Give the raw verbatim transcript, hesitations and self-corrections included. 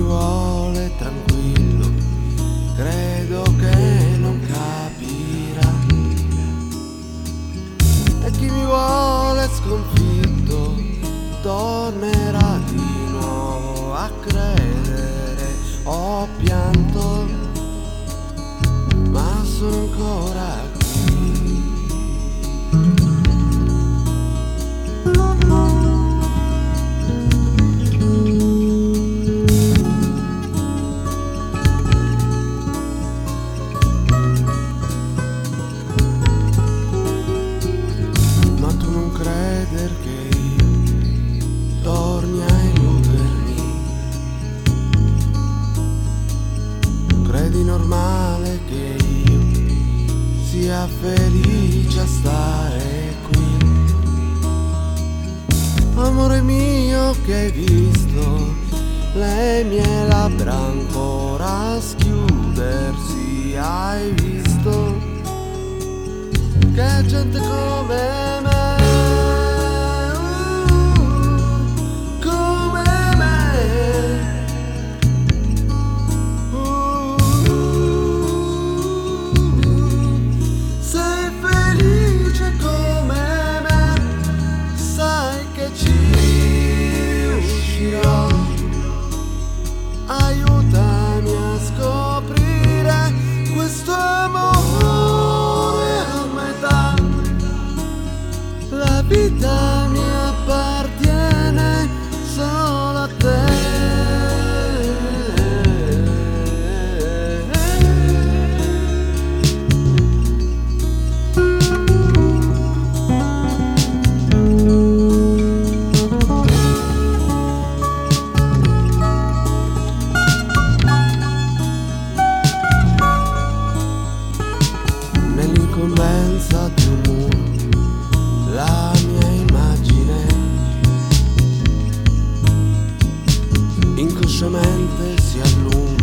vuole tranquillo, credo che non capirà. E chi mi vuole sconfitto tornerà di nuovo a credere. Ho pianto, ma sono ancora qui. Ma tu non creder che io torni a illudermi. Credi normale che io sia felice a stare qui? Amore mio, che hai visto le mie labbra ancora schiudersi? Hai visto che gente come me, uh, come me, uh, sei felice come me, sai che ci riuscirò. Aiutami a scoprire questo amore a metà. La vita mi appartiene solo a te. Nell'incombenza di un muro la mia immagine inconsciamente si allunga.